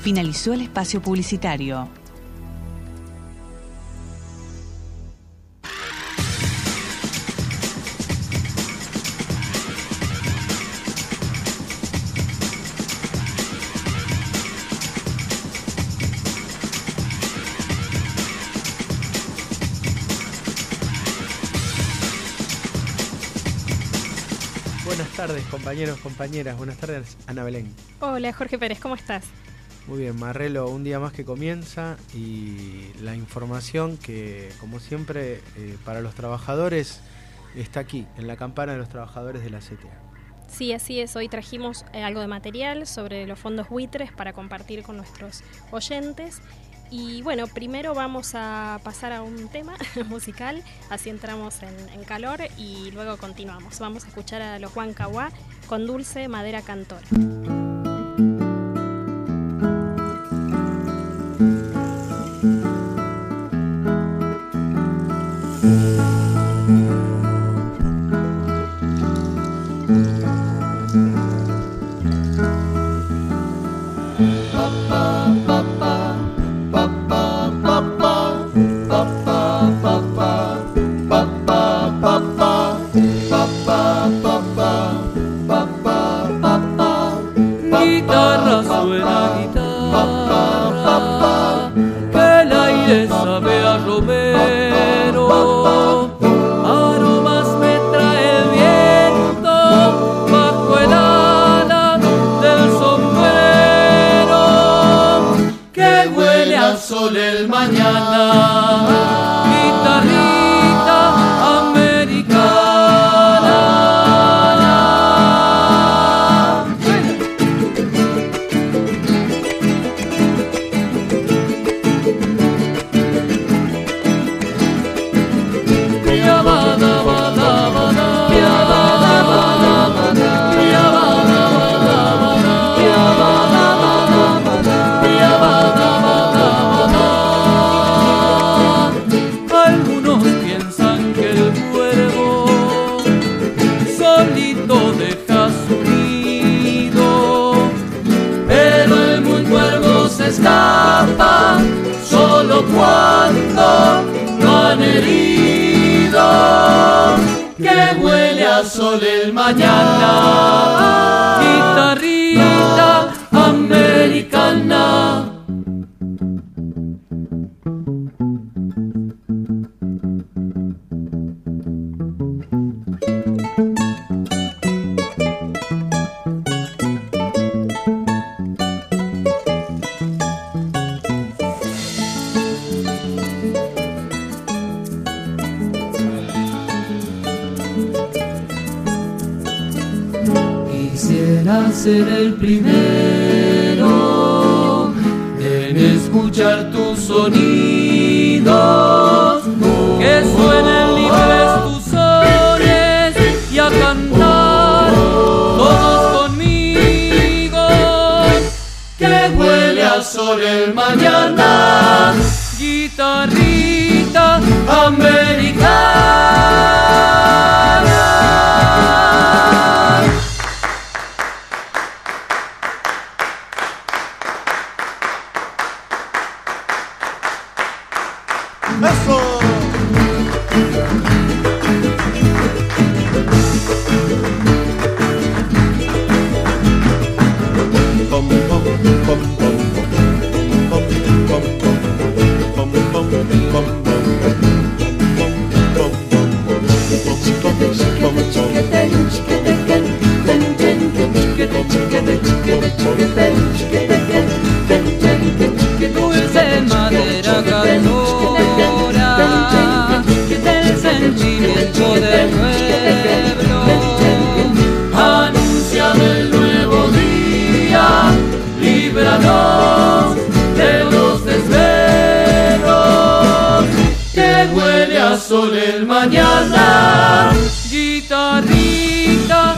Finalizó el espacio publicitario. Buenas tardes, compañeros, compañeras. Buenas tardes, Ana Belén. Hola, Jorge Pérez, ¿cómo estás? Muy bien, Marrelo, un día más que comienza y la información que, como siempre, para los trabajadores está aquí, en la campana de los trabajadores de la CTA. Sí, así es. Hoy trajimos algo de material sobre los fondos buitres para compartir con nuestros oyentes. Y bueno, primero vamos a pasar a un tema musical, así entramos en calor y luego continuamos. Vamos a escuchar a los Huancahuá con Dulce Madera Cantora. Guitarra suena guitarra, que el aire sabe a romero, aromas me trae el viento bajo el ala del sombrero, que huele a sol el mañana, guitarrita americana. Algunos piensan que el cuervo solito deja su nido, pero el muy cuervo se escapa solo cuando lo han herido, que huele a sol el mañana, guitarrita americana. Quisiera ser el primero en escuchar tus sonidos, que suenen libres tus sones y a cantar todos conmigo, que huele a sol el mañana, guitarrita americana. ¡Eso! Dulce madera cantora del sentimiento del pueblo, anunciame el nuevo día, líbranos de los desvelos, que huele a sol el mañana, guitarrita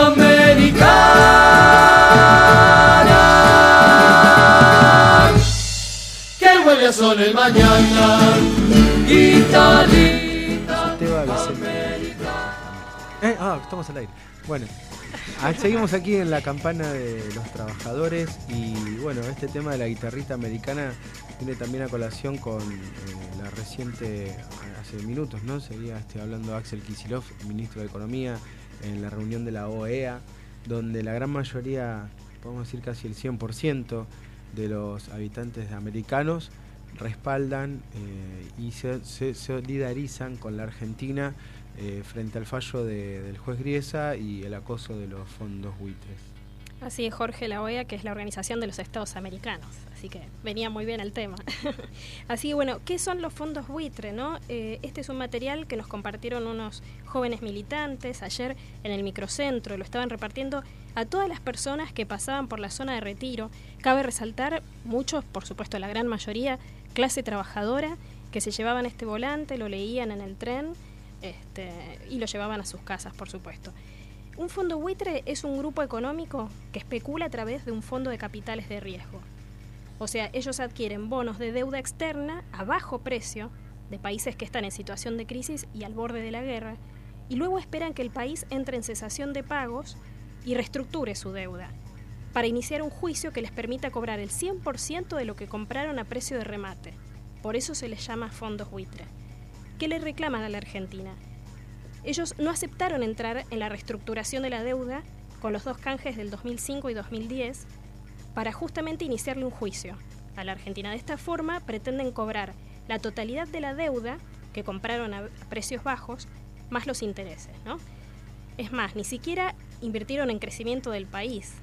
americana, que huele a sol el mañana, guitarrita americana. Estamos al aire. Bueno, seguimos aquí en la campana de los trabajadores y bueno, este tema de la guitarrita americana viene también a colación con la reciente, hace minutos, ¿no? Seguía hablando Axel Kicillof, ministro de Economía, en la reunión de la OEA, donde la gran mayoría, podemos decir casi el 100% de los habitantes americanos respaldan y se solidarizan con la Argentina frente al fallo del juez Griesa y el acoso de los fondos buitres. Así es, Jorge, la OEA, que es la Organización de los Estados Americanos, así que venía muy bien el tema. Así que bueno, ¿qué son los fondos buitre, no? Este es un material que nos compartieron unos jóvenes militantes ayer en el microcentro, lo estaban repartiendo a todas las personas que pasaban por la zona de retiro. Cabe resaltar, muchos, por supuesto la gran mayoría, clase trabajadora, que se llevaban este volante, lo leían en el tren y lo llevaban a sus casas, por supuesto. Un fondo buitre es un grupo económico que especula a través de un fondo de capitales de riesgo. O sea, ellos adquieren bonos de deuda externa a bajo precio de países que están en situación de crisis y al borde de la guerra, y luego esperan que el país entre en cesación de pagos y reestructure su deuda, para iniciar un juicio que les permita cobrar el 100% de lo que compraron a precio de remate. Por eso se les llama fondos buitre. ¿Qué le reclaman a la Argentina? Ellos no aceptaron entrar en la reestructuración de la deuda con los dos canjes del 2005 y 2010 para justamente iniciarle un juicio a la Argentina. De esta forma pretenden cobrar la totalidad de la deuda que compraron a precios bajos más los intereses, ¿no? Es más, ni siquiera invirtieron en crecimiento del país,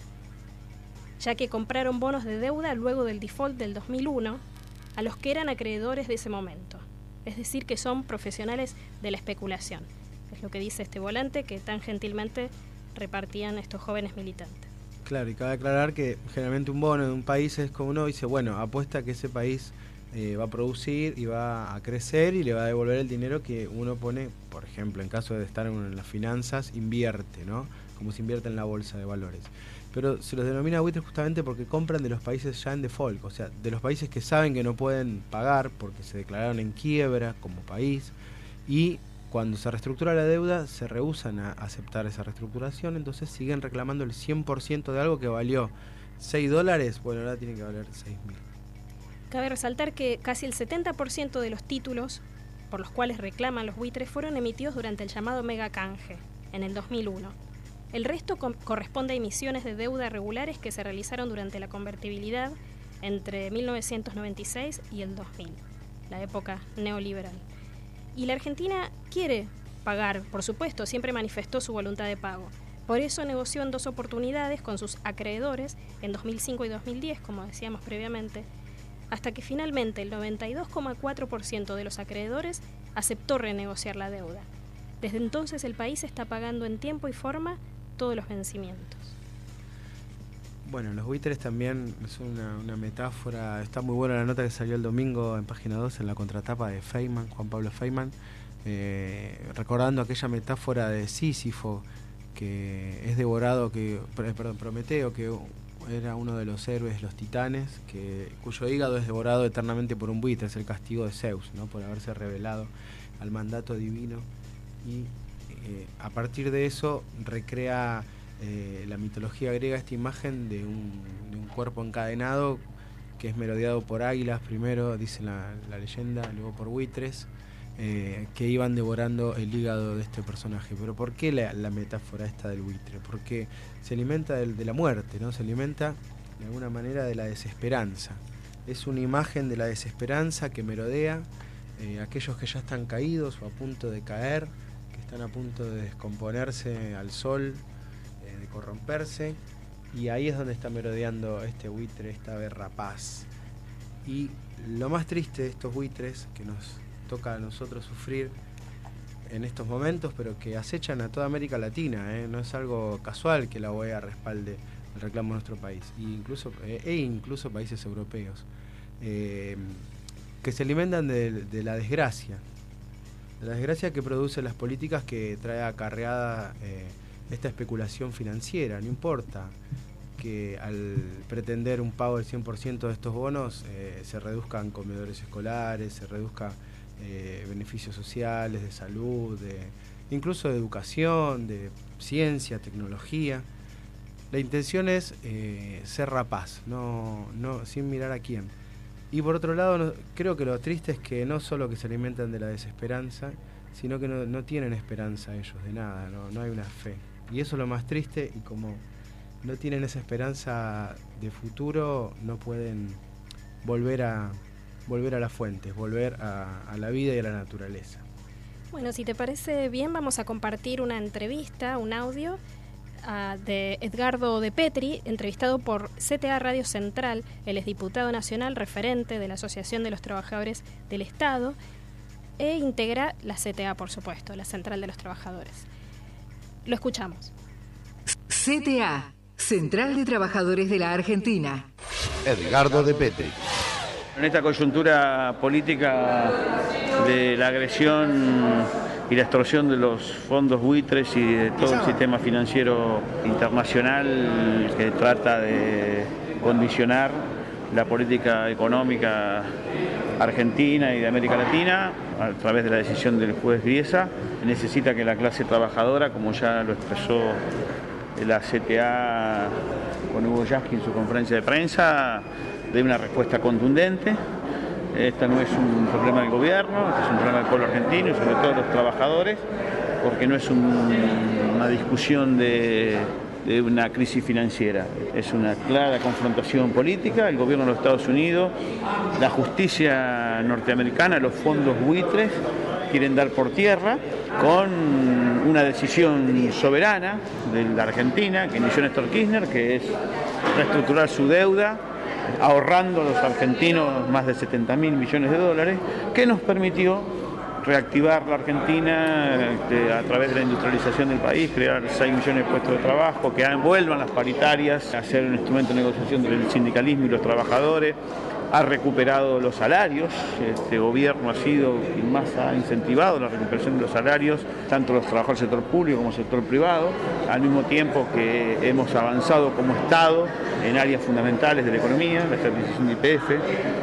ya que compraron bonos de deuda luego del default del 2001 a los que eran acreedores de ese momento. Es decir, que son profesionales de la especulación. Es lo que dice este volante que tan gentilmente repartían estos jóvenes militantes. Claro, y cabe aclarar que generalmente un bono de un país es como uno dice, bueno, apuesta que ese país va a producir y va a crecer y le va a devolver el dinero que uno pone, por ejemplo, en caso de estar en las finanzas, invierte, ¿no? Como se invierte en la bolsa de valores. Pero se los denomina buitres justamente porque compran de los países ya en default, o sea, de los países que saben que no pueden pagar porque se declararon en quiebra como país, y cuando se reestructura la deuda se rehúsan a aceptar esa reestructuración, entonces siguen reclamando el 100% de algo que valió $6, bueno, ahora tiene que valer 6.000. Cabe resaltar que casi el 70% de los títulos por los cuales reclaman los buitres fueron emitidos durante el llamado mega canje en el 2001. El resto corresponde a emisiones de deuda regulares que se realizaron durante la convertibilidad entre 1996 y el 2000, la época neoliberal. Y la Argentina quiere pagar, por supuesto, siempre manifestó su voluntad de pago. Por eso negoció en 2 oportunidades con sus acreedores, en 2005 y 2010, como decíamos previamente, hasta que finalmente el 92,4% de los acreedores aceptó renegociar la deuda. Desde entonces el país está pagando en tiempo y forma todos los vencimientos. Bueno, los buitres también son una metáfora. Está muy buena la nota que salió el domingo en Página 2 en la contratapa de Feynman, Juan Pablo Feynman, recordando aquella metáfora de Sísifo, que es devorado, Prometeo, que era uno de los héroes, los titanes, cuyo hígado es devorado eternamente por un buitre. Es el castigo de Zeus, ¿no? Por haberse rebelado al mandato divino. Y a partir de eso recrea la mitología griega esta imagen de un cuerpo encadenado que es merodeado por águilas primero, dice la leyenda, luego por buitres que iban devorando el hígado de este personaje. Pero ¿por qué la metáfora esta del buitre? Porque se alimenta de la muerte, ¿no? Se alimenta de alguna manera de la desesperanza. Es una imagen de la desesperanza que merodea aquellos que ya están caídos o a punto de caer, que están a punto de descomponerse al sol, de corromperse, y ahí es donde está merodeando este buitre, esta ave rapaz. Y lo más triste de estos buitres que nos toca a nosotros sufrir en estos momentos, pero que acechan a toda América Latina, no es algo casual que la OEA respalde el reclamo de nuestro país, incluso países europeos, que se alimentan de la desgracia que produce las políticas que trae acarreada esta especulación financiera. No importa que al pretender un pago del 100% de estos bonos se reduzcan comedores escolares, se reduzcan beneficios sociales, de salud, incluso de educación, de ciencia, tecnología. La intención es ser rapaz, no sin mirar a quién. Y por otro lado, creo que lo triste es que no solo que se alimentan de la desesperanza, sino que no tienen esperanza ellos de nada, no hay una fe. Y eso es lo más triste, y como no tienen esa esperanza de futuro, no pueden volver a las fuentes, volver a la vida y a la naturaleza. Bueno, si te parece bien, vamos a compartir una entrevista, un audio de Edgardo de Petri, entrevistado por CTA Radio Central. Él es diputado nacional, referente de la Asociación de los Trabajadores del Estado, e integra la CTA, por supuesto, la Central de los Trabajadores. Lo escuchamos. CTA, Central de Trabajadores de la Argentina. Edgardo de Petri. En esta coyuntura política de la agresión y la extorsión de los fondos buitres y de todo el sistema financiero internacional que trata de condicionar la política económica argentina y de América Latina a través de la decisión del juez Griesa, necesita que la clase trabajadora, como ya lo expresó la CTA con Hugo Yasky en su conferencia de prensa, dé una respuesta contundente. Este no es un problema del gobierno, este es un problema del pueblo argentino y sobre todo de los trabajadores, porque no es una discusión de una crisis financiera, es una clara confrontación política. El gobierno de los Estados Unidos, la justicia norteamericana, los fondos buitres quieren dar por tierra con una decisión soberana de la Argentina que inició Néstor Kirchner, que es reestructurar su deuda, ahorrando a los argentinos más de 70.000 millones de dólares, que nos permitió reactivar la Argentina a través de la industrialización del país, crear 6 millones de puestos de trabajo, que vuelvan las paritarias, hacer un instrumento de negociación entre el sindicalismo y los trabajadores, ha recuperado los salarios. Este gobierno ha sido quien más ha incentivado la recuperación de los salarios, tanto los trabajadores del sector público como el sector privado, al mismo tiempo que hemos avanzado como Estado en áreas fundamentales de la economía, la estabilización de YPF,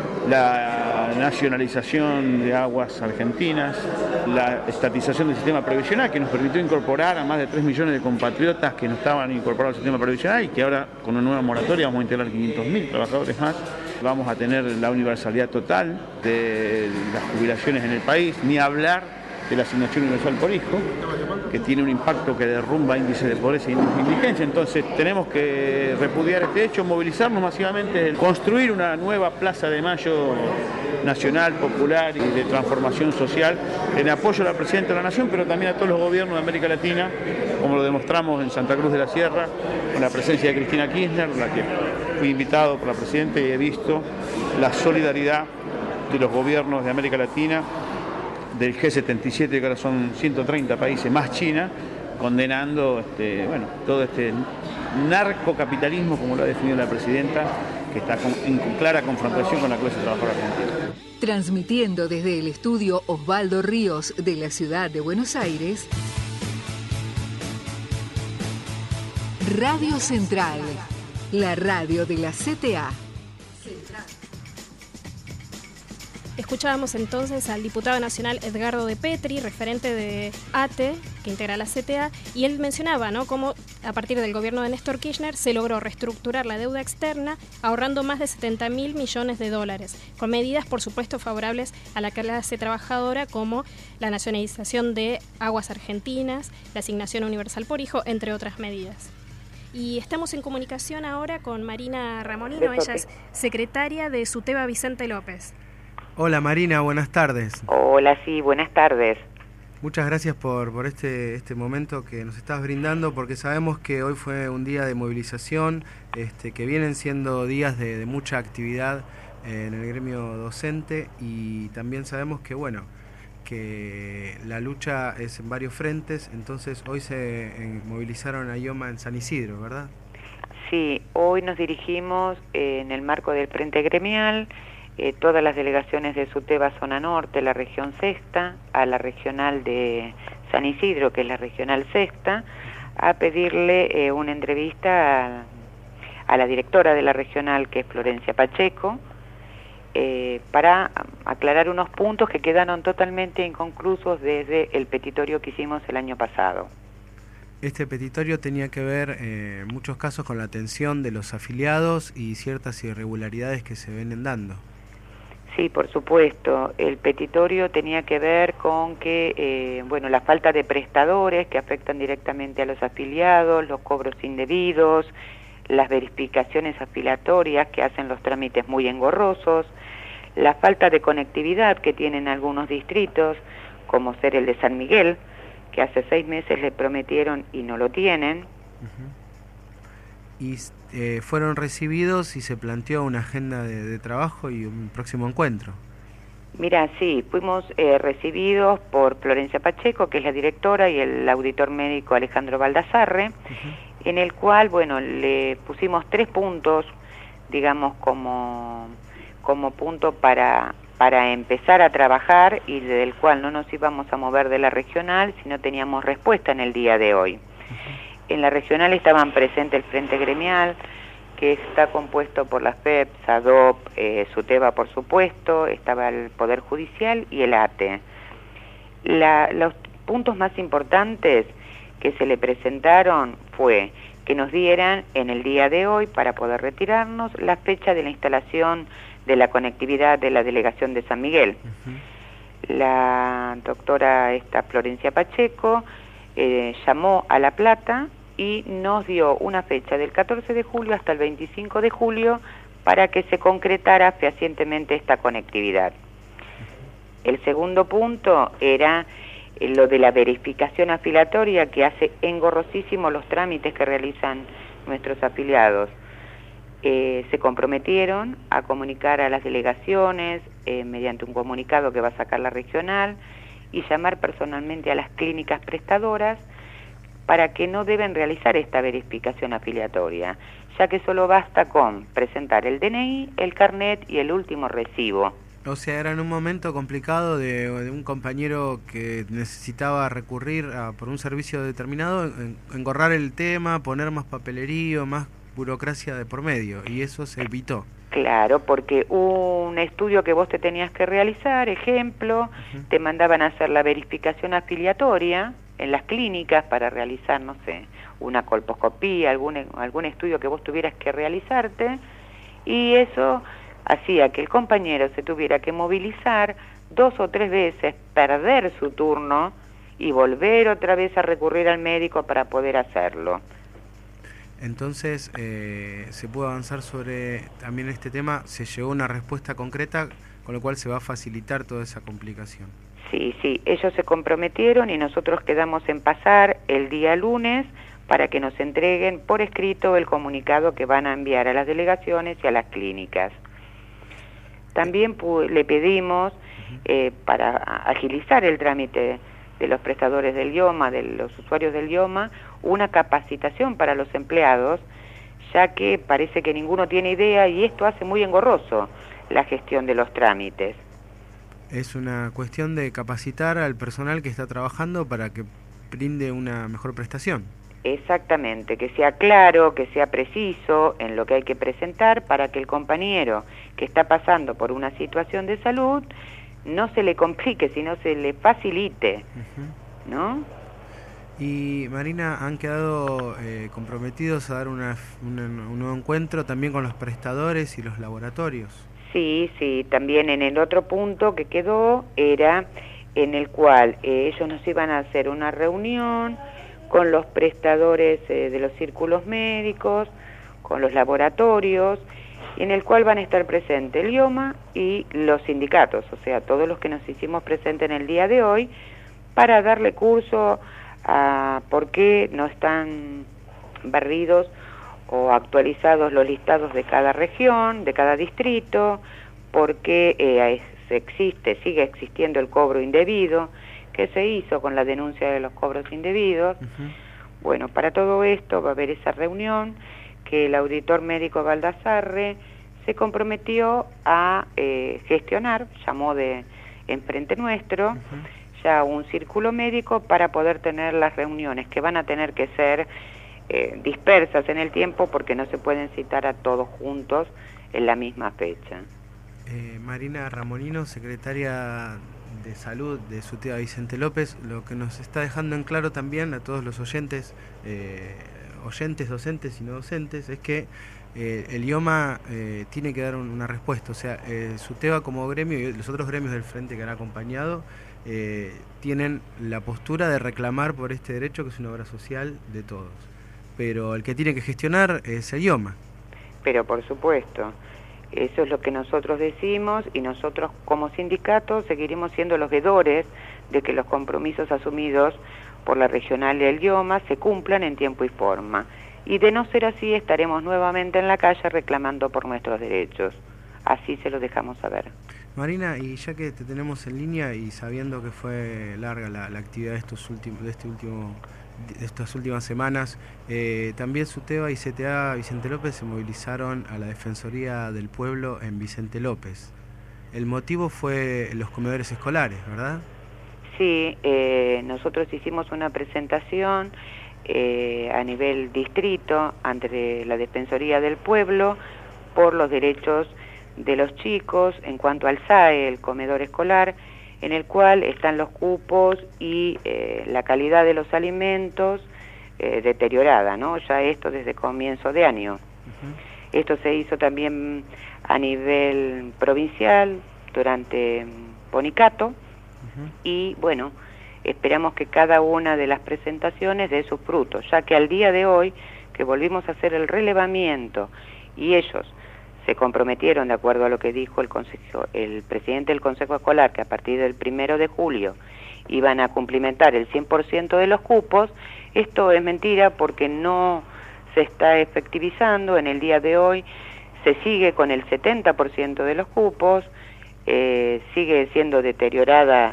la nacionalización de aguas argentinas, la estatización del sistema previsional, que nos permitió incorporar a más de 3 millones de compatriotas que no estaban incorporados al sistema previsional y que ahora con una nueva moratoria vamos a integrar 500.000 trabajadores más. Vamos a tener la universalidad total de las jubilaciones en el país, ni hablar de la asignación universal por hijo, que tiene un impacto que derrumba índices de pobreza e indigencia. Entonces tenemos que repudiar este hecho, movilizarnos masivamente, construir una nueva Plaza de Mayo nacional, popular y de transformación social en apoyo a la Presidenta de la Nación, pero también a todos los gobiernos de América Latina, como lo demostramos en Santa Cruz de la Sierra, con la presencia de Cristina Kirchner, la que fui invitado por la Presidenta y he visto la solidaridad de los gobiernos de América Latina, del G77, que ahora son 130 países, más China, condenando todo este narcocapitalismo, como lo ha definido la Presidenta, que está en clara confrontación con la clase trabajadora argentina. Transmitiendo desde el estudio Osvaldo Ríos de la ciudad de Buenos Aires, Radio Central, la radio de la CTA. Escuchábamos entonces al diputado nacional Edgardo de Petri, referente de ATE, que integra la CTA, y él mencionaba, ¿no?, cómo a partir del gobierno de Néstor Kirchner se logró reestructurar la deuda externa, ahorrando más de 70.000 millones de dólares, con medidas, por supuesto, favorables a la clase trabajadora, como la nacionalización de aguas argentinas, la asignación universal por hijo, entre otras medidas. Y estamos en comunicación ahora con Marina Ramonino, ella es secretaria de SUTEBA Vicente López. Hola Marina, buenas tardes. Hola, sí, buenas tardes. Muchas gracias por este momento que nos estás brindando, porque sabemos que hoy fue un día de movilización, que vienen siendo días de mucha actividad en el gremio docente, y también sabemos que la lucha es en varios frentes. Entonces hoy se movilizaron a IOMA en San Isidro, ¿verdad? Sí, hoy nos dirigimos en el marco del Frente Gremial, todas las delegaciones de SUTEBA Zona Norte, la región sexta, a la regional de San Isidro, que es la regional sexta, a pedirle una entrevista a la directora de la regional, que es Florencia Pacheco, para aclarar unos puntos que quedaron totalmente inconclusos desde el petitorio que hicimos el año pasado. Este petitorio tenía que ver en muchos casos con la atención de los afiliados y ciertas irregularidades que se vienen dando. Sí, por supuesto. El petitorio tenía que ver con que, la falta de prestadores que afectan directamente a los afiliados, los cobros indebidos, las verificaciones afiliatorias que hacen los trámites muy engorrosos, la falta de conectividad que tienen algunos distritos, como ser el de San Miguel, que hace 6 meses le prometieron y no lo tienen. Y fueron recibidos y se planteó una agenda de trabajo y un próximo encuentro. Mira, sí, fuimos recibidos por Florencia Pacheco, que es la directora, y el auditor médico Alejandro Baldassarre, en el cual, le pusimos 3 puntos, digamos, como punto para empezar a trabajar, y del cual no nos íbamos a mover de la regional si no teníamos respuesta en el día de hoy. En la regional estaban presentes el Frente Gremial, que está compuesto por la FEP, SADOP, SUTEBA, por supuesto, estaba el Poder Judicial y el ATE. Los puntos más importantes que se le presentaron fue que nos dieran en el día de hoy, para poder retirarnos, la fecha de la instalación de la conectividad de la delegación de San Miguel. La doctora Florencia Pacheco llamó a La Plata y nos dio una fecha del 14 de julio hasta el 25 de julio para que se concretara fehacientemente esta conectividad. El segundo punto era lo de la verificación afiliatoria, que hace engorrosísimo los trámites que realizan nuestros afiliados. Se comprometieron a comunicar a las delegaciones mediante un comunicado que va a sacar la regional y llamar personalmente a las clínicas prestadoras para que no deben realizar esta verificación afiliatoria, ya que solo basta con presentar el DNI, el carnet y el último recibo. O sea, era en un momento complicado de un compañero que necesitaba recurrir por un servicio determinado, engorrar el tema, poner más papelerío, más burocracia de por medio, y eso se evitó. Claro, porque un estudio que vos te tenías que realizar, ejemplo, te mandaban a hacer la verificación afiliatoria en las clínicas para realizar, no sé, una colposcopía, algún estudio que vos tuvieras que realizarte, y eso hacía que el compañero se tuviera que movilizar 2 o 3 veces, perder su turno y volver otra vez a recurrir al médico para poder hacerlo. Entonces, se pudo avanzar sobre también este tema, se llegó a una respuesta concreta, con lo cual se va a facilitar toda esa complicación. Sí, ellos se comprometieron y nosotros quedamos en pasar el día lunes para que nos entreguen por escrito el comunicado que van a enviar a las delegaciones y a las clínicas. También le pedimos, para agilizar el trámite de los prestadores del IOMA, de los usuarios del IOMA, una capacitación para los empleados, ya que parece que ninguno tiene idea y esto hace muy engorroso la gestión de los trámites. Es una cuestión de capacitar al personal que está trabajando para que brinde una mejor prestación. Exactamente, que sea claro, que sea preciso en lo que hay que presentar para que el compañero que está pasando por una situación de salud no se le complique, sino se le facilite, ¿no? Y Marina, han quedado comprometidos a dar un nuevo encuentro también con los prestadores y los laboratorios. Sí, también en el otro punto que quedó era en el cual ellos nos iban a hacer una reunión con los prestadores de los círculos médicos, con los laboratorios, en el cual van a estar presentes el IOMA y los sindicatos, o sea, todos los que nos hicimos presentes en el día de hoy, para darle curso a por qué no están barridos o actualizados los listados de cada región, de cada distrito, por qué sigue existiendo el cobro indebido, qué se hizo con la denuncia de los cobros indebidos. Bueno, para todo esto va a haber esa reunión que el auditor médico Baldassarre se comprometió a gestionar, llamó de enfrente nuestro, ya un círculo médico para poder tener las reuniones que van a tener que ser dispersas en el tiempo porque no se pueden citar a todos juntos en la misma fecha. Marina Ramonino, secretaria de Salud de SUTEBA Vicente López, lo que nos está dejando en claro también a todos los oyentes, docentes y no docentes, es que el IOMA tiene que dar una respuesta. O sea, SUTEBA como gremio y los otros gremios del frente que han acompañado tienen la postura de reclamar por este derecho, que es una obra social de todos. Pero el que tiene que gestionar es el IOMA. Pero por supuesto, eso es lo que nosotros decimos, y nosotros como sindicato seguiremos siendo los veedores de que los compromisos asumidos por la regional del IOMA se cumplan en tiempo y forma. Y de no ser así, estaremos nuevamente en la calle reclamando por nuestros derechos. Así se lo dejamos saber. Marina, y ya que te tenemos en línea y sabiendo que fue larga la actividad de estas últimas semanas, también SUTEBA y CTA Vicente López se movilizaron a la Defensoría del Pueblo en Vicente López. El motivo fue los comedores escolares, ¿verdad? Sí, nosotros hicimos una presentación a nivel distrito ante la Defensoría del Pueblo por los derechos de los chicos en cuanto al SAE, el comedor escolar, en el cual están los cupos y la calidad de los alimentos deteriorada, ¿no? Ya esto desde comienzo de año. Uh-huh. Esto se hizo también a nivel provincial durante Bonicato. Uh-huh. Y bueno, esperamos que cada una de las presentaciones dé sus frutos, ya que al día de hoy, que volvimos a hacer el relevamiento y ellos se comprometieron, de acuerdo a lo que dijo el presidente del Consejo Escolar, que a partir del 1 de julio iban a cumplimentar el 100% de los cupos. Esto es mentira porque no se está efectivizando. En el día de hoy se sigue con el 70% de los cupos, sigue siendo deteriorada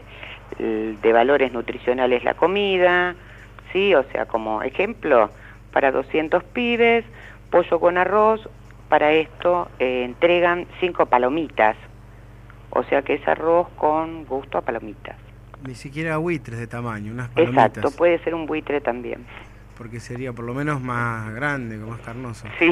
de valores nutricionales la comida, ¿sí? O sea, como ejemplo, para 200 pibes, pollo con arroz. Para esto entregan 5 palomitas, o sea que es arroz con gusto a palomitas. Ni siquiera buitres de tamaño, unas palomitas. Exacto, puede ser un buitre también. Porque sería por lo menos más grande, más carnoso. Sí,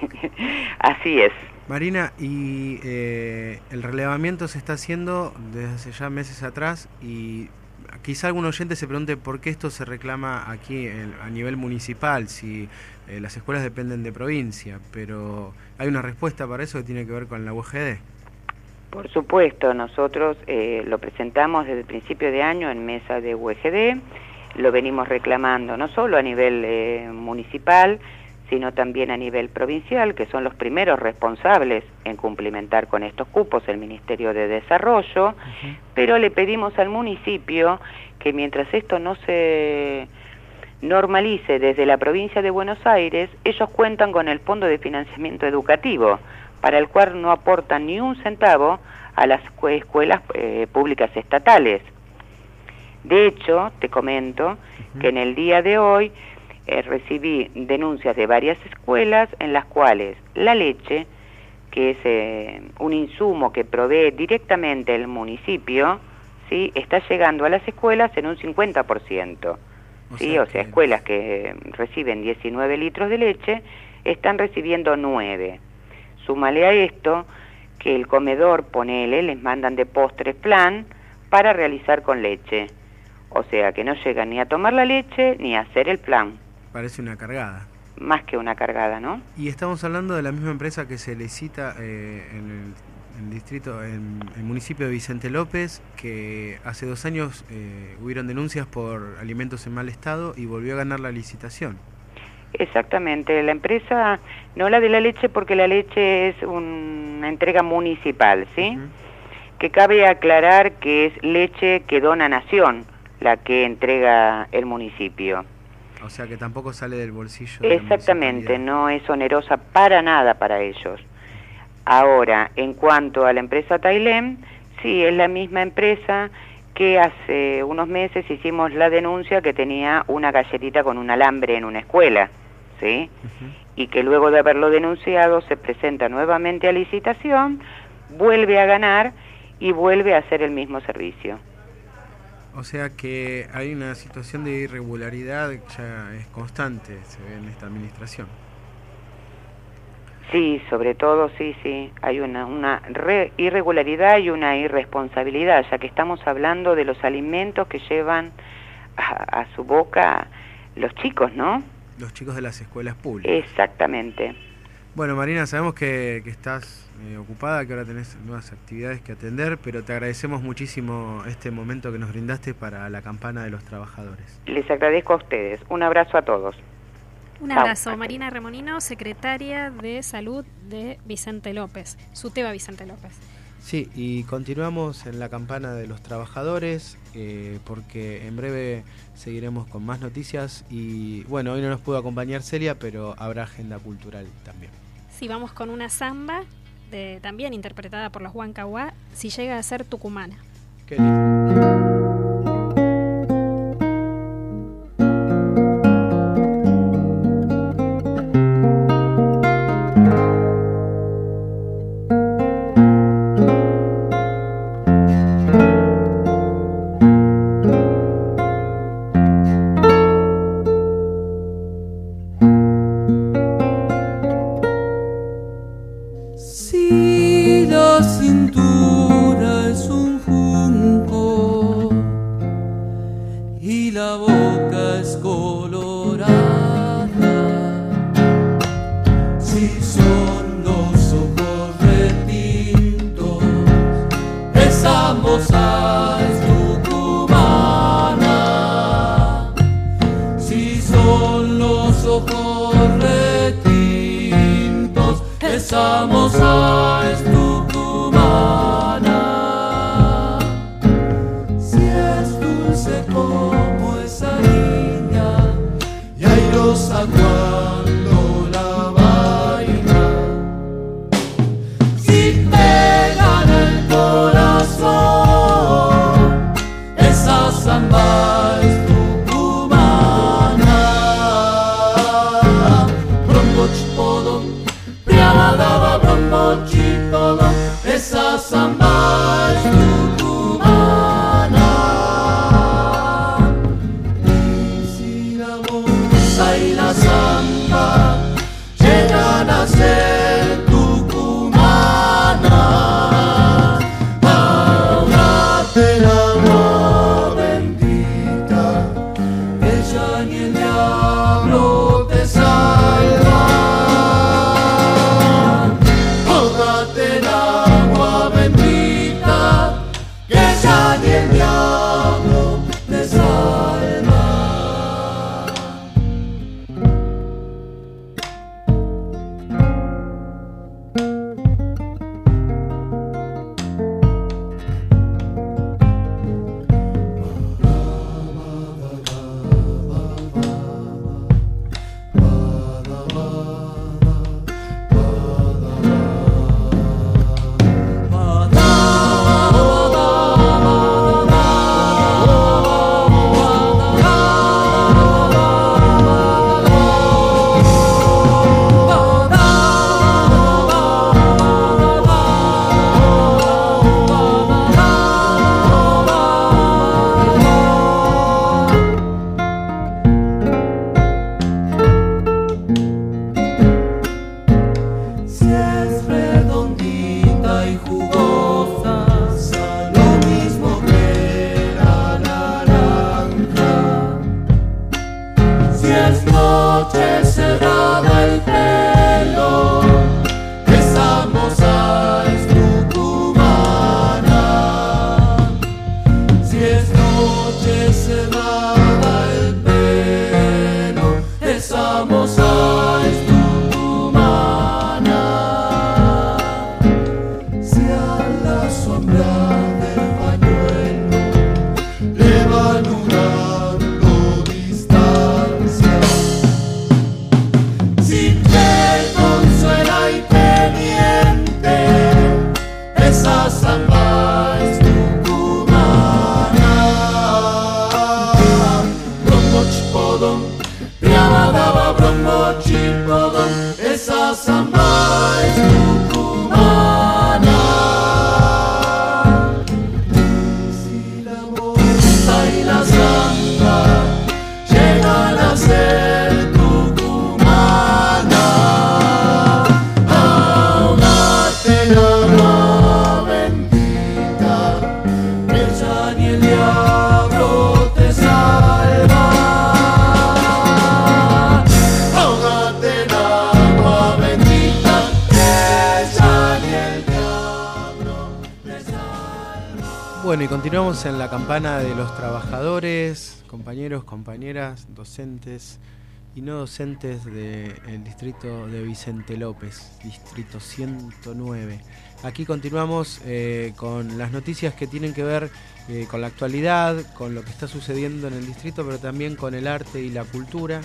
así es. Marina, y el relevamiento se está haciendo desde hace ya meses atrás, y quizá algún oyente se pregunte por qué esto se reclama aquí a nivel municipal, si las escuelas dependen de provincia, pero hay una respuesta para eso que tiene que ver con la UGD. Por supuesto, nosotros lo presentamos desde el principio de año en mesa de UGD, lo venimos reclamando no solo a nivel municipal, sino también a nivel provincial, que son los primeros responsables en cumplimentar con estos cupos, el Ministerio de Desarrollo. Uh-huh. Pero le pedimos al municipio que mientras esto no se normalice desde la provincia de Buenos Aires, ellos cuentan con el Fondo de Financiamiento Educativo, para el cual no aportan ni un centavo a las escuelas públicas estatales. De hecho, te comento que en el día de hoy recibí denuncias de varias escuelas en las cuales la leche, que es un insumo que provee directamente el municipio, ¿sí?, está llegando a las escuelas en un 50%. ¿Sí? O sea, escuelas que reciben 19 litros de leche están recibiendo 9. Súmale a esto que el comedor, ponele, les mandan de postres plan para realizar con leche. O sea, que no llegan ni a tomar la leche ni a hacer el plan. Parece una cargada. Más que una cargada, ¿no? Y estamos hablando de la misma empresa que se licita en el municipio de Vicente López, que hace 2 años hubieron denuncias por alimentos en mal estado y volvió a ganar la licitación. Exactamente, la empresa, no la de la leche, porque la leche es una entrega municipal, ¿sí? Uh-huh. Que cabe aclarar que es leche que dona Nación, la que entrega el municipio. O sea que tampoco sale del bolsillo. Exactamente, no es onerosa para nada para ellos. Ahora, en cuanto a la empresa Tailem, sí, es la misma empresa que hace unos meses hicimos la denuncia que tenía una galletita con un alambre en una escuela, ¿sí? Uh-huh. Y que luego de haberlo denunciado se presenta nuevamente a licitación, vuelve a ganar y vuelve a hacer el mismo servicio. O sea que hay una situación de irregularidad que ya es constante, se ve en esta administración. Sí, sobre todo, sí. Hay una irregularidad y una irresponsabilidad, ya que estamos hablando de los alimentos que llevan a su boca los chicos, ¿no? Los chicos de las escuelas públicas. Exactamente. Bueno, Marina, sabemos que estás ocupada, que ahora tenés nuevas actividades que atender, pero te agradecemos muchísimo este momento que nos brindaste para la campana de los trabajadores. Les agradezco a ustedes. Un abrazo a todos. Un abrazo. Marina Remonino, secretaria de Salud de Vicente López, SUTEBA Vicente López. Sí, y continuamos en la campana de los trabajadores, porque en breve seguiremos con más noticias y bueno, hoy no nos pudo acompañar Celia, pero habrá agenda cultural también. Sí, vamos con una samba, también interpretada por los Huancahuá, Si llega a ser tucumana. Qué lindo. Si la cintura es un junco y la boca es colorada, si son los ojos retintos, esa moza es tucumana. Si son los ojos retintos, esa moza es tucumana. Si es dulce como esa niña y airosa cuando la baila, si pega en el corazón, esa samba es tucumana. Brombo chipodón, priadaba brombo chipodón, esa samba es tucumana. Y si la moza y la samba llegan a ser tucumanas, ahogate el agua bendita, que ya ni el diablo te salva. Ahogate el agua bendita, que ya ni el diablo te salva. Si es redondita y jugosa, lo mismo que la naranja. Si es noche cerrada el pelo, esa moza es tucumana. Si es noche cerrada el pelo, esa moza es tucumana. Si Bueno, y continuamos en la campana de los trabajadores, compañeros, compañeras, docentes y no docentes del distrito de Vicente López, distrito 109. Aquí continuamos con las noticias que tienen que ver con la actualidad, con lo que está sucediendo en el distrito, pero también con el arte y la cultura.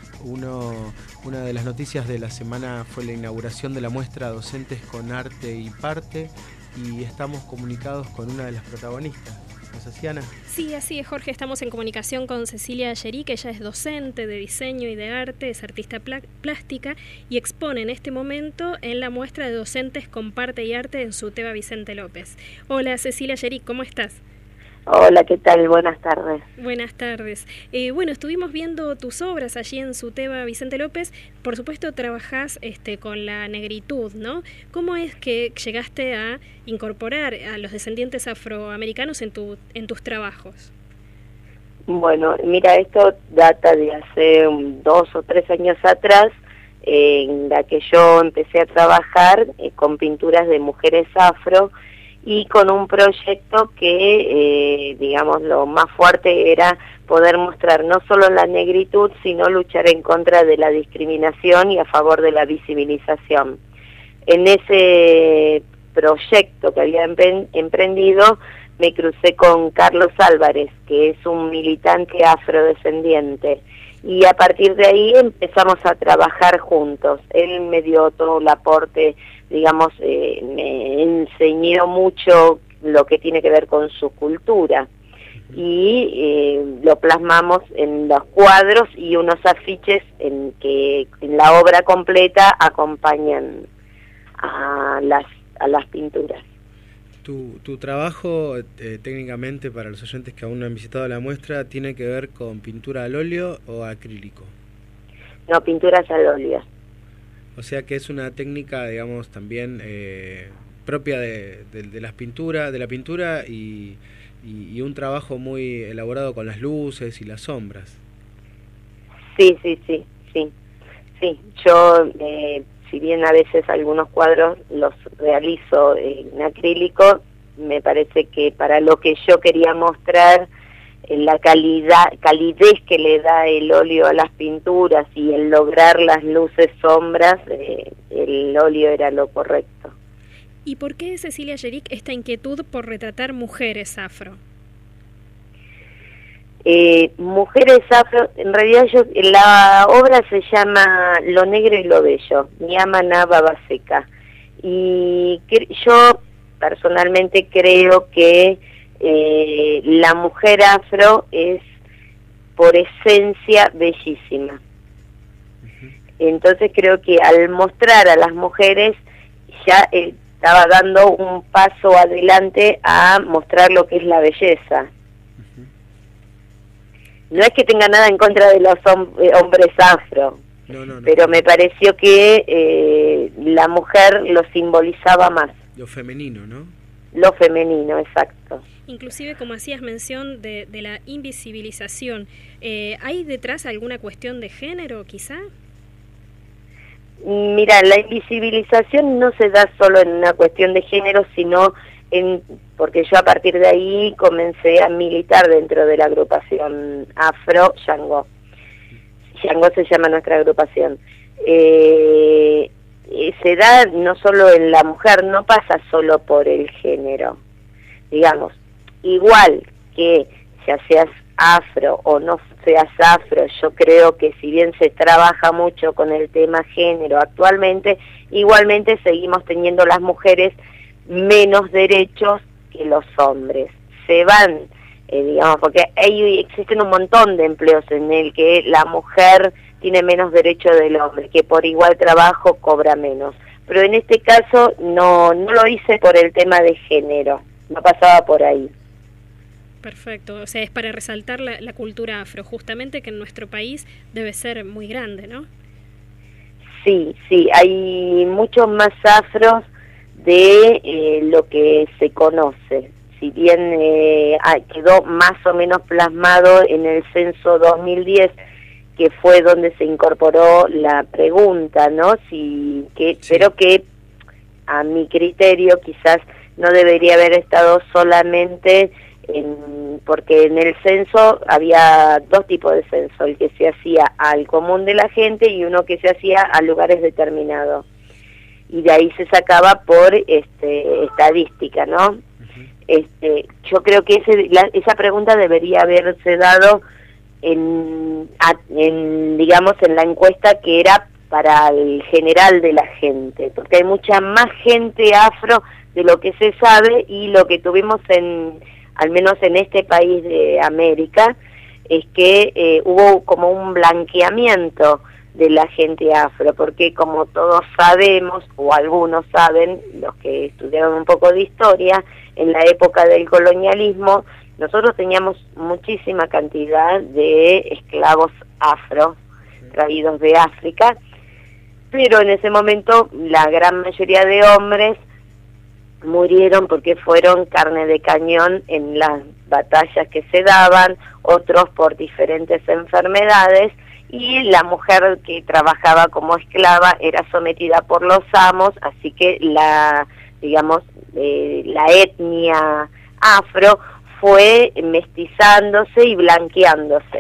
Una de las noticias de la semana fue la inauguración de la muestra Docentes con Arte y Parte, y estamos comunicados con una de las protagonistas. ¿No es así, Ana? Sí, así es, Jorge. Estamos en comunicación con Cecilia Yerick. Ella es docente de diseño y de arte, es artista plástica y expone en este momento en la muestra de Docentes con Parte y Arte en SUTEBA Vicente López. Hola, Cecilia Yerick, ¿cómo estás? Hola, ¿qué tal? Buenas tardes. Buenas tardes. Bueno, estuvimos viendo tus obras allí en SUTEBA Vicente López. Por supuesto, trabajás con la negritud, ¿no? ¿Cómo es que llegaste a incorporar a los descendientes afroamericanos en tus trabajos? Bueno, mira, esto data de hace 2 o 3 años atrás, en la que yo empecé a trabajar con pinturas de mujeres afro, y con un proyecto que, digamos, lo más fuerte era poder mostrar no solo la negritud, sino luchar en contra de la discriminación y a favor de la visibilización. En ese proyecto que había emprendido, me crucé con Carlos Álvarez, que es un militante afrodescendiente, y a partir de ahí empezamos a trabajar juntos. Él me dio todo el aporte, digamos, me enseñó mucho lo que tiene que ver con su cultura, y lo plasmamos en los cuadros y unos afiches en que en la obra completa acompañan a las pinturas. Tu trabajo, técnicamente, para los oyentes que aún no han visitado la muestra, ¿tiene que ver con pintura al óleo o acrílico? No, pinturas al óleo. O sea que es una técnica, digamos, también propia de las pinturas, de la pintura, y un trabajo muy elaborado con las luces y las sombras. Sí. Yo, si bien a veces algunos cuadros los realizo en acrílico, me parece que para lo que yo quería mostrar, la calidez que le da el óleo a las pinturas y el lograr las luces, sombras, el óleo era lo correcto. ¿Y por qué, Cecilia Yerick, esta inquietud por retratar mujeres afro? Mujeres afro, en realidad la obra se llama Lo Negro y lo Bello, Nyamana Babaseca, y yo personalmente creo que la mujer afro es por esencia bellísima. Entonces creo que al mostrar a las mujeres ya estaba dando un paso adelante a mostrar lo que es la belleza. No es que tenga nada en contra de los hombres afro, no. Pero me pareció que la mujer lo simbolizaba más. Lo femenino, ¿no? Lo femenino, exacto. Inclusive, como hacías mención de la invisibilización, ¿hay detrás alguna cuestión de género, quizá? Mira, la invisibilización no se da solo en una cuestión de género, sino porque yo a partir de ahí comencé a militar dentro de la agrupación Afro Yango. Yango se llama nuestra agrupación. Se da no solo en la mujer, no pasa solo por el género. Digamos, igual que ya seas afro o no seas afro, yo creo que si bien se trabaja mucho con el tema género actualmente, igualmente seguimos teniendo las mujeres menos derechos que los hombres. Se van, digamos, porque ahí existen un montón de empleos en el que la mujer tiene menos derecho del hombre, que por igual trabajo cobra menos. Pero en este caso no lo hice por el tema de género, no pasaba por ahí. Perfecto, o sea, es para resaltar la cultura afro, justamente, que en nuestro país debe ser muy grande, ¿no? Sí, hay muchos más afros de lo que se conoce. Si bien quedó más o menos plasmado en el censo 2010, que fue donde se incorporó la pregunta, ¿no? Pero que a mi criterio quizás no debería haber estado solamente porque en el censo había dos tipos de censo, el que se hacía al común de la gente y uno que se hacía a lugares determinados. Y de ahí se sacaba por estadística, ¿no? Yo creo que esa pregunta debería haberse dado digamos, en la encuesta que era para el general de la gente, porque hay mucha más gente afro de lo que se sabe, y lo que tuvimos al menos en este país de América, es que hubo como un blanqueamiento de la gente afro, porque como todos sabemos, o algunos saben, los que estudiaron un poco de historia, en la época del colonialismo, nosotros teníamos muchísima cantidad de esclavos afro, traídos de África, pero en ese momento la gran mayoría de hombres murieron porque fueron carne de cañón en las batallas que se daban, otros por diferentes enfermedades, y la mujer que trabajaba como esclava era sometida por los amos, así que la etnia afro fue mestizándose y blanqueándose.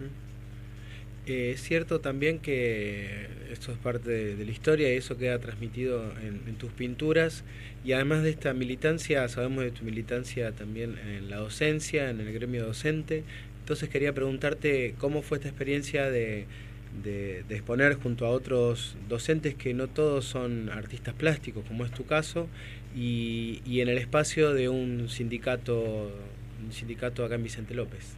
Es cierto también que esto es parte de la historia y eso queda transmitido en tus pinturas, y además de esta militancia, sabemos de tu militancia también en la docencia, en el gremio docente. Entonces quería preguntarte cómo fue esta experiencia de exponer junto a otros docentes que no todos son artistas plásticos, como es tu caso, y en el espacio de un sindicato acá en Vicente López.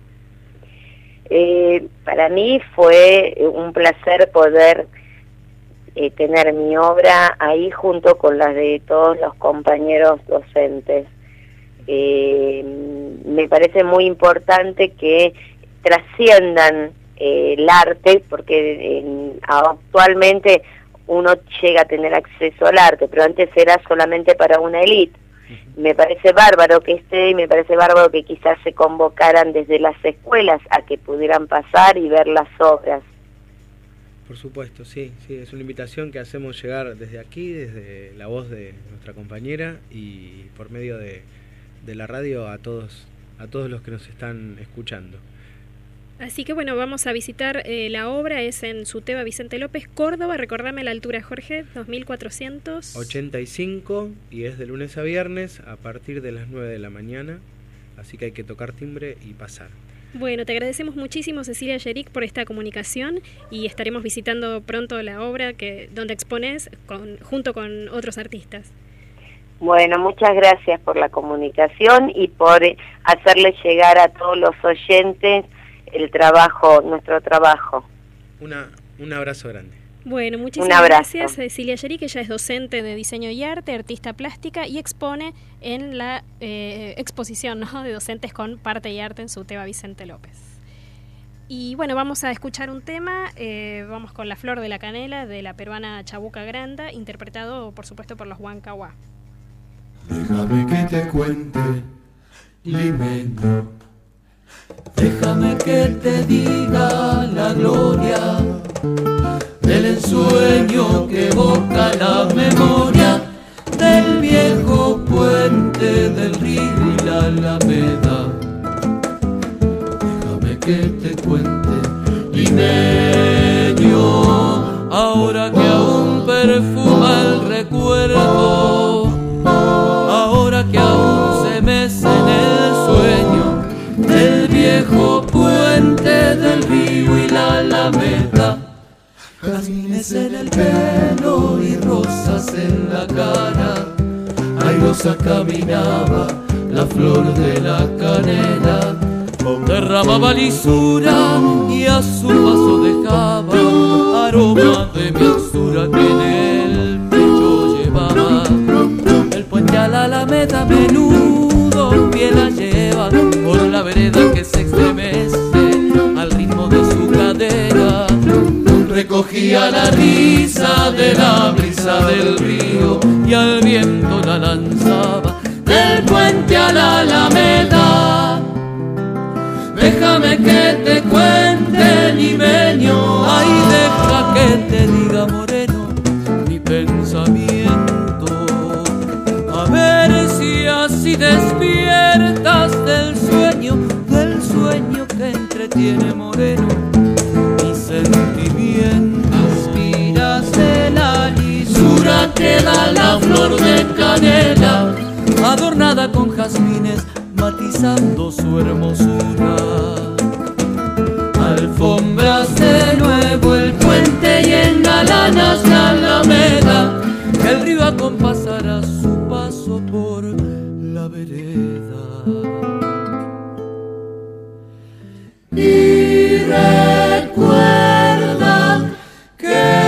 Para mí fue un placer poder tener mi obra ahí junto con las de todos los compañeros docentes. Me parece muy importante que trasciendan el arte, porque actualmente uno llega a tener acceso al arte, pero antes era solamente para una élite. Me parece bárbaro que esté, y me parece bárbaro que quizás se convocaran desde las escuelas a que pudieran pasar y ver las obras. Por supuesto, sí, es una invitación que hacemos llegar desde aquí, desde la voz de nuestra compañera y por medio de la radio a todos los que nos están escuchando. Así que bueno, vamos a visitar la obra, es en Suteba Vicente López, Córdoba. Recordame la altura, Jorge, 2485, y es de lunes a viernes a partir de las 9 de la mañana, así que hay que tocar timbre y pasar. Bueno, te agradecemos muchísimo, Cecilia Yerick, por esta comunicación, y estaremos visitando pronto la obra donde expones junto con otros artistas. Bueno, muchas gracias por la comunicación y por hacerle llegar a todos los oyentes nuestro trabajo. Un abrazo grande. Bueno, muchísimas gracias, Cecilia Yerick. Ella es docente de diseño y arte, artista plástica, y expone en la exposición, ¿no?, de docentes con parte y arte en Suteba Vicente López. Y bueno, vamos a escuchar un tema, vamos con La Flor de la Canela, de la peruana Chabuca Granda, interpretado por supuesto por los Huancahuá. Déjame que te cuente, limeño. Déjame que te diga la gloria del ensueño que evoca la memoria del viejo puente del río y la Alameda. Déjame que te cuente, limeño, ahora que aún perfuma el recuerdo, ahora que aún se mece en el sueño del viejo puente del río y la Alameda. Jazmines en el pelo y rosas en la cara, airosa caminaba la flor de la canela, derramaba lisura y a su paso dejaba aroma de mixtura que en el pecho llevaba. El puente a la Alameda menudo pie la lleva por la vereda que se estremece al ritmo de su cadera. Recogía la risa de la brisa del río y al viento la lanzaba del puente a la Alameda. Déjame que te cuente, limeño, ay, deja que te diga, moreno, mi pensamiento. A ver tiene moreno mi sentimiento. Aspiras de la lisura que da la flor de canela, adornada con jazmines matizando su hermosura. Alfombras de nuevo el puente y engalanas la alameda, que el río acompasará su paso por la vereda. Y recuerda que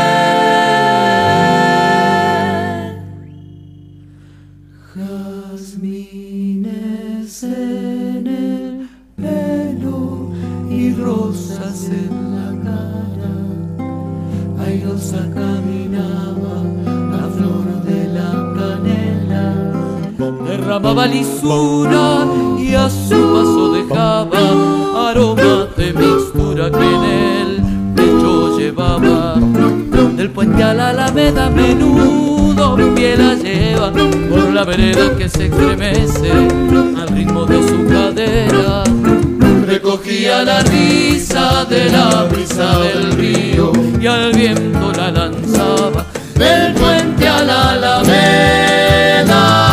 jazmines en el pelo y rosas en la cara, airosa caminaba la flor de la canela, derramaba lisura y a su paso dejaba aroma de mixtura que en el pecho llevaba. Del puente a la alameda menudo pie la lleva por la vereda que se estremece al ritmo de su cadera. Recogía la risa de la brisa del río y al viento la lanzaba del puente a la alameda.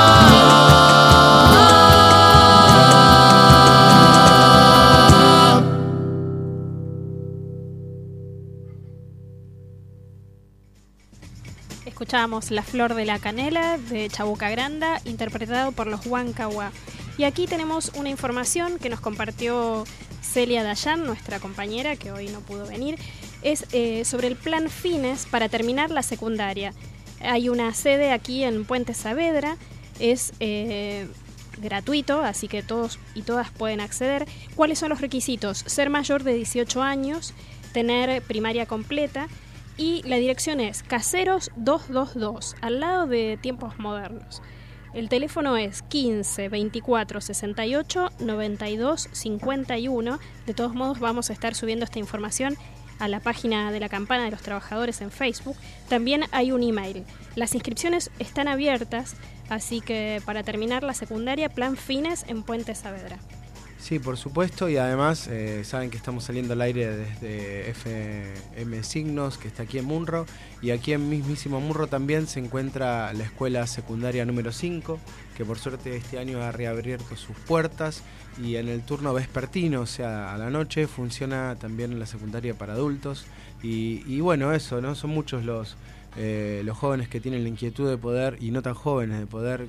Escuchábamos La Flor de la Canela de Chabuca Granda, interpretado por los Huancahuá. Y aquí tenemos una información que nos compartió Celia Dayan, nuestra compañera, que hoy no pudo venir. Es sobre el plan Fines para terminar la secundaria. Hay una sede aquí en Puente Saavedra, es gratuito, así que todos y todas pueden acceder. ¿Cuáles son los requisitos? Ser mayor de 18 años, tener primaria completa, y la dirección es Caseros 222, al lado de Tiempos Modernos. El teléfono es 15 24 68 92 51. De todos modos, vamos a estar subiendo esta información a la página de la Campana de los Trabajadores en Facebook. También hay un email. Las inscripciones están abiertas, así que para terminar la secundaria, plan Fines en Puente Saavedra. Sí, por supuesto, y además saben que estamos saliendo al aire desde FM Signos, que está aquí en Munro, y aquí en mismísimo Munro también se encuentra la escuela secundaria número 5, que por suerte este año ha reabierto sus puertas, y en el turno vespertino, o sea, a la noche, funciona también la secundaria para adultos, y bueno, eso, ¿no? Son muchos los jóvenes que tienen la inquietud de poder, y no tan jóvenes, de poder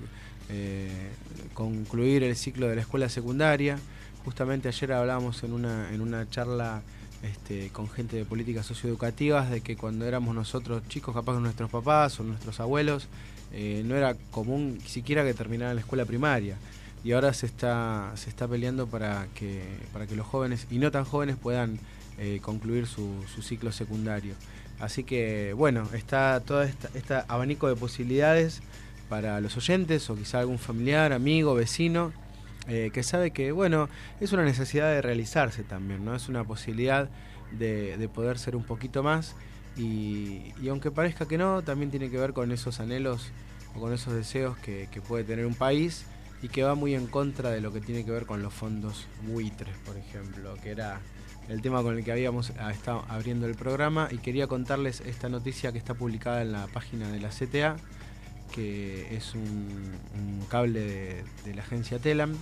concluir el ciclo de la escuela secundaria. Justamente ayer hablábamos en una charla con gente de políticas socioeducativas de que cuando éramos nosotros chicos, capaz que nuestros papás o nuestros abuelos, no era común siquiera que terminaran la escuela primaria, y ahora se está peleando para que los jóvenes y no tan jóvenes puedan concluir su ciclo secundario. Así que bueno, está todo este abanico de posibilidades para los oyentes o quizá algún familiar, amigo, vecino, que sabe que, bueno, es una necesidad de realizarse también, ¿no? Es una posibilidad de poder ser un poquito más, y aunque parezca que no, también tiene que ver con esos anhelos o con esos deseos que puede tener un país, y que va muy en contra de lo que tiene que ver con los fondos buitres, por ejemplo, que era el tema con el que habíamos estado abriendo el programa. Y quería contarles esta noticia que está publicada en la página de la CTA, que es un cable de la agencia Telam,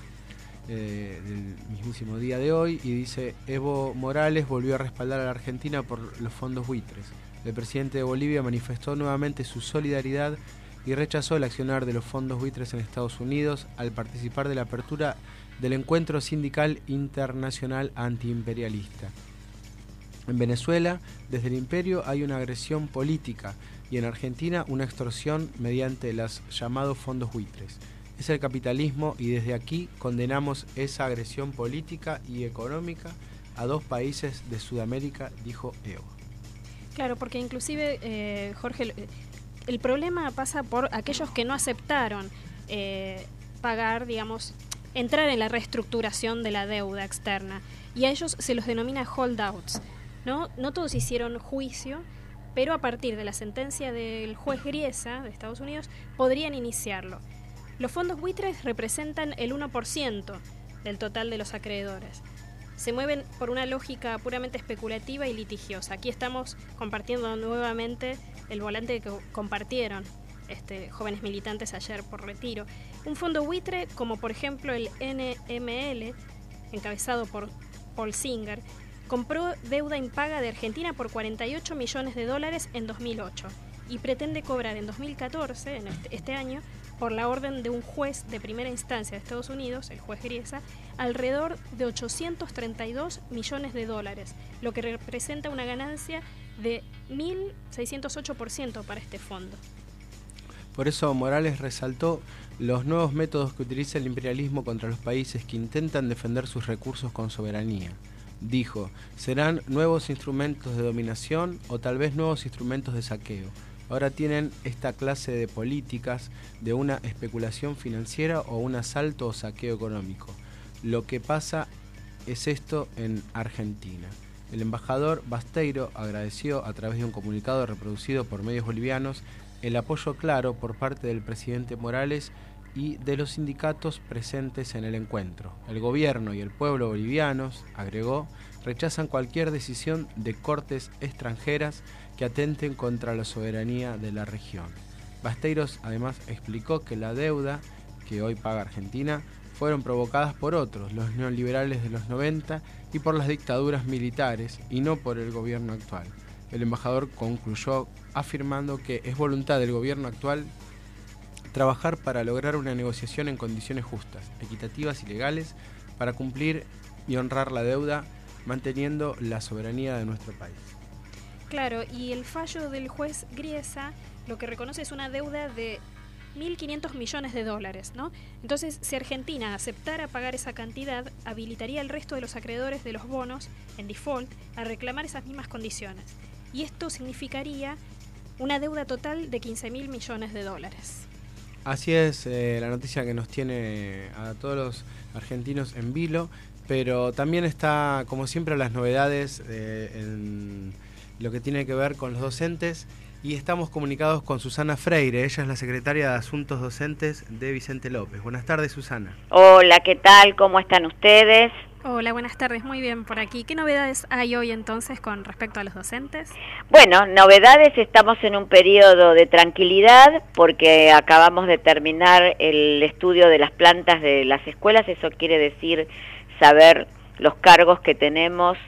del mismísimo día de hoy, y dice: Evo Morales volvió a respaldar a la Argentina por los fondos buitres. El presidente de Bolivia manifestó nuevamente su solidaridad y rechazó el accionar de los fondos buitres en Estados Unidos al participar de la apertura del Encuentro Sindical Internacional Antiimperialista. En Venezuela, desde el imperio hay una agresión política, y en Argentina una extorsión mediante los llamados fondos buitres. Es el capitalismo, y desde aquí condenamos esa agresión política y económica a dos países de Sudamérica, dijo Evo. Claro, porque inclusive, Jorge, el problema pasa por aquellos que no aceptaron pagar, digamos, entrar en la reestructuración de la deuda externa, y a ellos se los denomina holdouts, ¿no? No todos hicieron juicio, pero a partir de la sentencia del juez Griesa de Estados Unidos podrían iniciarlo. Los fondos buitres representan el 1% del total de los acreedores. se mueven por una lógica puramente especulativa y litigiosa. Aquí estamos compartiendo nuevamente el volante que compartieron jóvenes militantes ayer por Retiro. Un fondo buitre como por ejemplo el NML, encabezado por Paul Singer, compró deuda impaga de Argentina por $48 millones en 2008 y pretende cobrar en 2014, en este año, por la orden de un juez de primera instancia de Estados Unidos, el juez Griesa, alrededor de $832 millones, lo que representa una ganancia de 1.608% para este fondo. Por eso Morales resaltó los nuevos métodos que utiliza el imperialismo contra los países que intentan defender sus recursos con soberanía. Dijo, serán nuevos instrumentos de dominación o tal vez nuevos instrumentos de saqueo. Ahora tienen esta clase de políticas de una especulación financiera o un asalto o saqueo económico. Lo que pasa es esto en Argentina. El embajador Basteiro agradeció a través de un comunicado reproducido por medios bolivianos el apoyo claro por parte del presidente Morales y de los sindicatos presentes en el encuentro. El gobierno y el pueblo bolivianos, agregó, rechazan cualquier decisión de cortes extranjeras que atenten contra la soberanía de la región. Basteiros además explicó que la deuda que hoy paga Argentina fueron provocadas por otros, los neoliberales de los 90 y por las dictaduras militares y no por el gobierno actual. El embajador concluyó afirmando que es voluntad del gobierno actual trabajar para lograr una negociación en condiciones justas, equitativas y legales para cumplir y honrar la deuda, manteniendo la soberanía de nuestro país. Claro, y el fallo del juez Griesa lo que reconoce es una deuda de 1.500 millones de dólares, ¿no? Entonces, si Argentina aceptara pagar esa cantidad, habilitaría al resto de los acreedores de los bonos en default a reclamar esas mismas condiciones. Y esto significaría una deuda total de 15.000 millones de dólares. Así es la noticia que nos tiene a todos los argentinos en vilo, pero también está, como siempre, las novedades en lo que tiene que ver con los docentes, y estamos comunicados con Susana Freire. Ella es la secretaria de Asuntos Docentes de Vicente López. Buenas tardes, Susana. Hola, ¿qué tal? ¿Cómo están ustedes? Hola, buenas tardes, muy bien por aquí. ¿Qué novedades hay hoy entonces con respecto a los docentes? Bueno, novedades, estamos en un periodo de tranquilidad porque acabamos de terminar el estudio de las plantas de las escuelas. Eso quiere decir saber los cargos que tenemos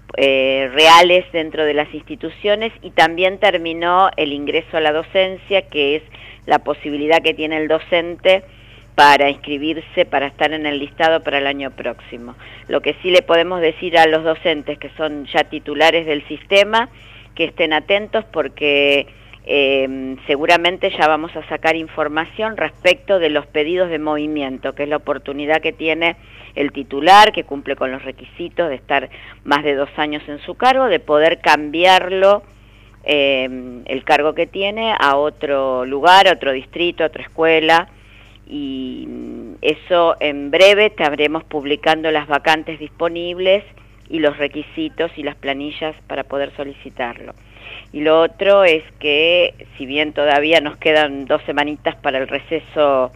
reales dentro de las instituciones, y también terminó el ingreso a la docencia, que es la posibilidad que tiene el docente para inscribirse, para estar en el listado para el año próximo. Lo que sí le podemos decir a los docentes que son ya titulares del sistema, que estén atentos porque seguramente ya vamos a sacar información respecto de los pedidos de movimiento, que es la oportunidad que tiene el titular, que cumple con los requisitos de estar más de 2 años en su cargo, de poder cambiarlo, el cargo que tiene, a otro lugar, a otro distrito, a otra escuela, y eso en breve estaremos publicando las vacantes disponibles y los requisitos y las planillas para poder solicitarlo. Y lo otro es que, si bien todavía nos quedan 2 semanitas para el receso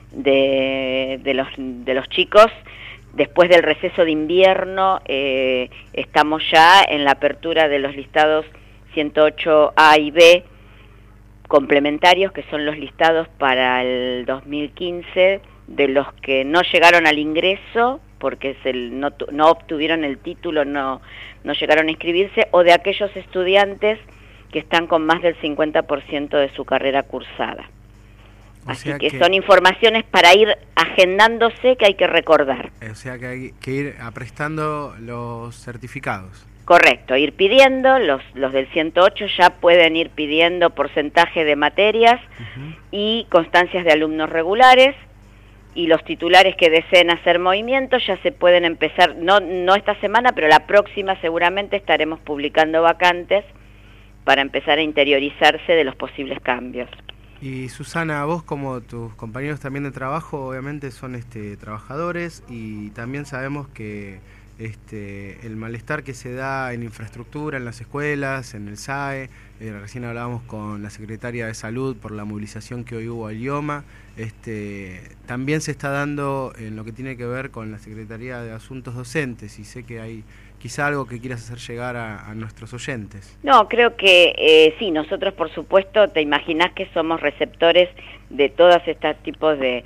de los chicos, después del receso de invierno estamos ya en la apertura de los listados 108A y B complementarios, que son los listados para el 2015 de los que no llegaron al ingreso porque no obtuvieron el título, no llegaron a inscribirse, o de aquellos estudiantes que están con más del 50% de su carrera cursada. Así que son informaciones para ir agendándose, que hay que recordar. O sea que hay que ir aprestando los certificados. Correcto, ir pidiendo, los del 108 ya pueden ir pidiendo porcentaje de materias y constancias de alumnos regulares, y los titulares que deseen hacer movimientos ya se pueden empezar, no esta semana, pero la próxima seguramente estaremos publicando vacantes para empezar a interiorizarse de los posibles cambios. Y Susana, vos como tus compañeros también de trabajo, obviamente son trabajadores, y también sabemos que el malestar que se da en infraestructura, en las escuelas, en el SAE. Recién hablábamos con la Secretaria de Salud por la movilización que hoy hubo al IOMA. También se está dando en lo que tiene que ver con la Secretaría de Asuntos Docentes, y sé que hay quizá algo que quieras hacer llegar a nuestros oyentes. No, creo que sí, nosotros por supuesto, te imaginás que somos receptores de todos estos tipos de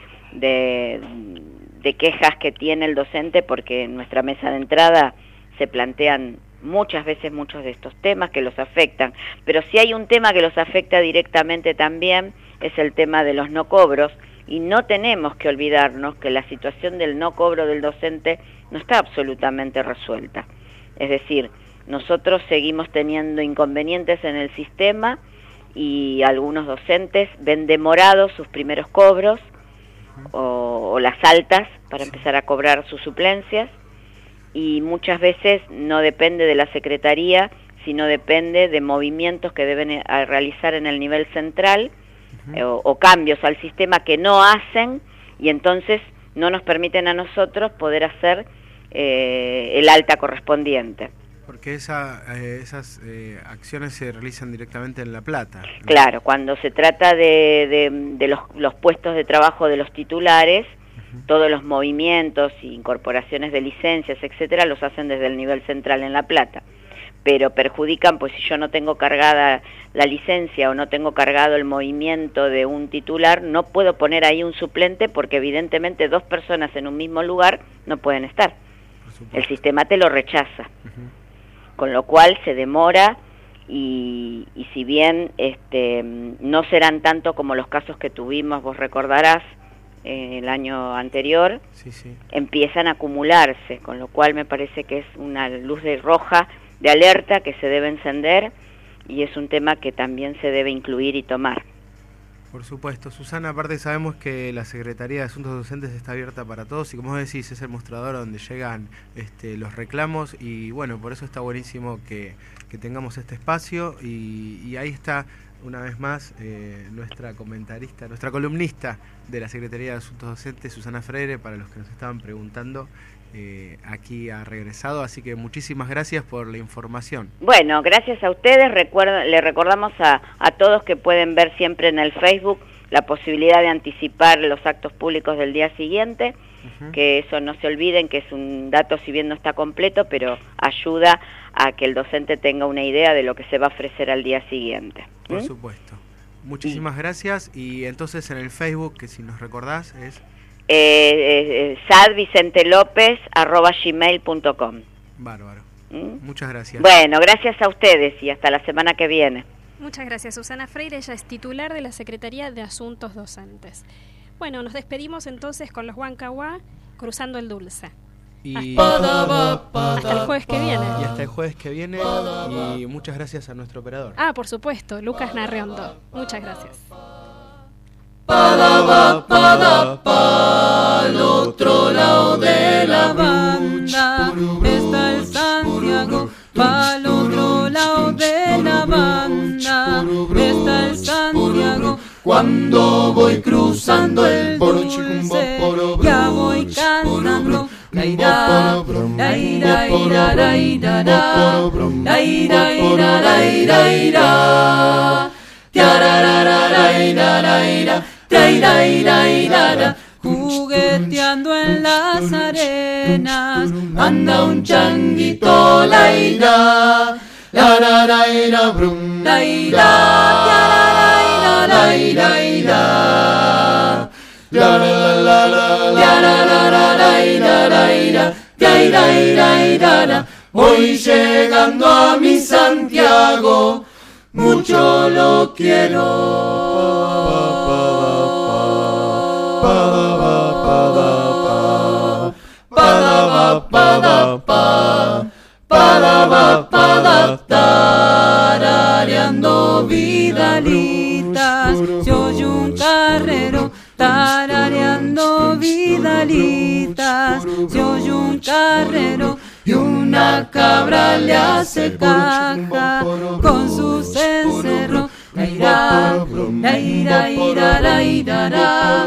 quejas que tiene el docente, porque en nuestra mesa de entrada se plantean muchas veces muchos de estos temas que los afectan, pero si hay un tema que los afecta directamente también es el tema de los no cobros, y no tenemos que olvidarnos que la situación del no cobro del docente no está absolutamente resuelta. Es decir, nosotros seguimos teniendo inconvenientes en el sistema y algunos docentes ven demorados sus primeros cobros o las altas para empezar a cobrar sus suplencias, y muchas veces no depende de la Secretaría, sino depende de movimientos que deben realizar en el nivel central, o cambios al sistema que no hacen, y entonces no nos permiten a nosotros poder hacer el alta correspondiente. Porque esas acciones se realizan directamente en La Plata, ¿no? Claro, cuando se trata de los puestos de trabajo de los titulares, todos los movimientos e incorporaciones de licencias, etcétera, los hacen desde el nivel central en La Plata. Pero perjudican, pues si yo no tengo cargada la licencia o no tengo cargado el movimiento de un titular, no puedo poner ahí un suplente, porque evidentemente dos personas en un mismo lugar no pueden estar. El sistema te lo rechaza. Con lo cual se demora, y si bien no serán tanto como los casos que tuvimos, vos recordarás, el año anterior, sí. Empiezan a acumularse, con lo cual me parece que es una luz roja de alerta que se debe encender, y es un tema que también se debe incluir y tomar. Por supuesto. Susana, aparte sabemos que la Secretaría de Asuntos Docentes está abierta para todos, y como vos decís, es el mostrador donde llegan los reclamos, y bueno, por eso está buenísimo que tengamos este espacio, y ahí está una vez más nuestra comentarista, nuestra columnista de la Secretaría de Asuntos Docentes, Susana Freire, para los que nos estaban preguntando. Aquí ha regresado, así que muchísimas gracias por la información. Bueno, gracias a ustedes. Le recordamos a todos que pueden ver siempre en el Facebook la posibilidad de anticipar los actos públicos del día siguiente, que eso no se olviden, que es un dato, si bien no está completo, pero ayuda a que el docente tenga una idea de lo que se va a ofrecer al día siguiente. Por supuesto. Muchísimas gracias. Y entonces en el Facebook, que si nos recordás, es sadvicentelopez@gmail.com. Bárbaro. Muchas gracias. Bueno, gracias a ustedes y hasta la semana que viene. Muchas gracias, Susana Freire. Ella es titular de la Secretaría de Asuntos Docentes. Bueno, nos despedimos entonces con los Huancahuá, Cruzando el Dulce. Y hasta el jueves que viene. Y hasta el jueves que viene. Y muchas gracias a nuestro operador. Por supuesto, Lucas Narreondo. Muchas gracias. Al otro lado de la banda está el Santiago. Al otro lado de la banda está el Santiago. Cuando voy cruzando el dulce, ya voy cantando. La ira, la ira, ira, la ira, la ira, ira, la ira, ira. Jugueteando en las arenas anda un changuito, la ira, la ira, brum, la ira, la ira, ira, voy llegando a mi Santiago, mucho lo quiero. Tarareando vidalitas, se oye un carrero. Tarareando vidalitas, se oye un carrero. Y una cabra le hace caja con su cencerro. La ira, la ira, ira, la ira,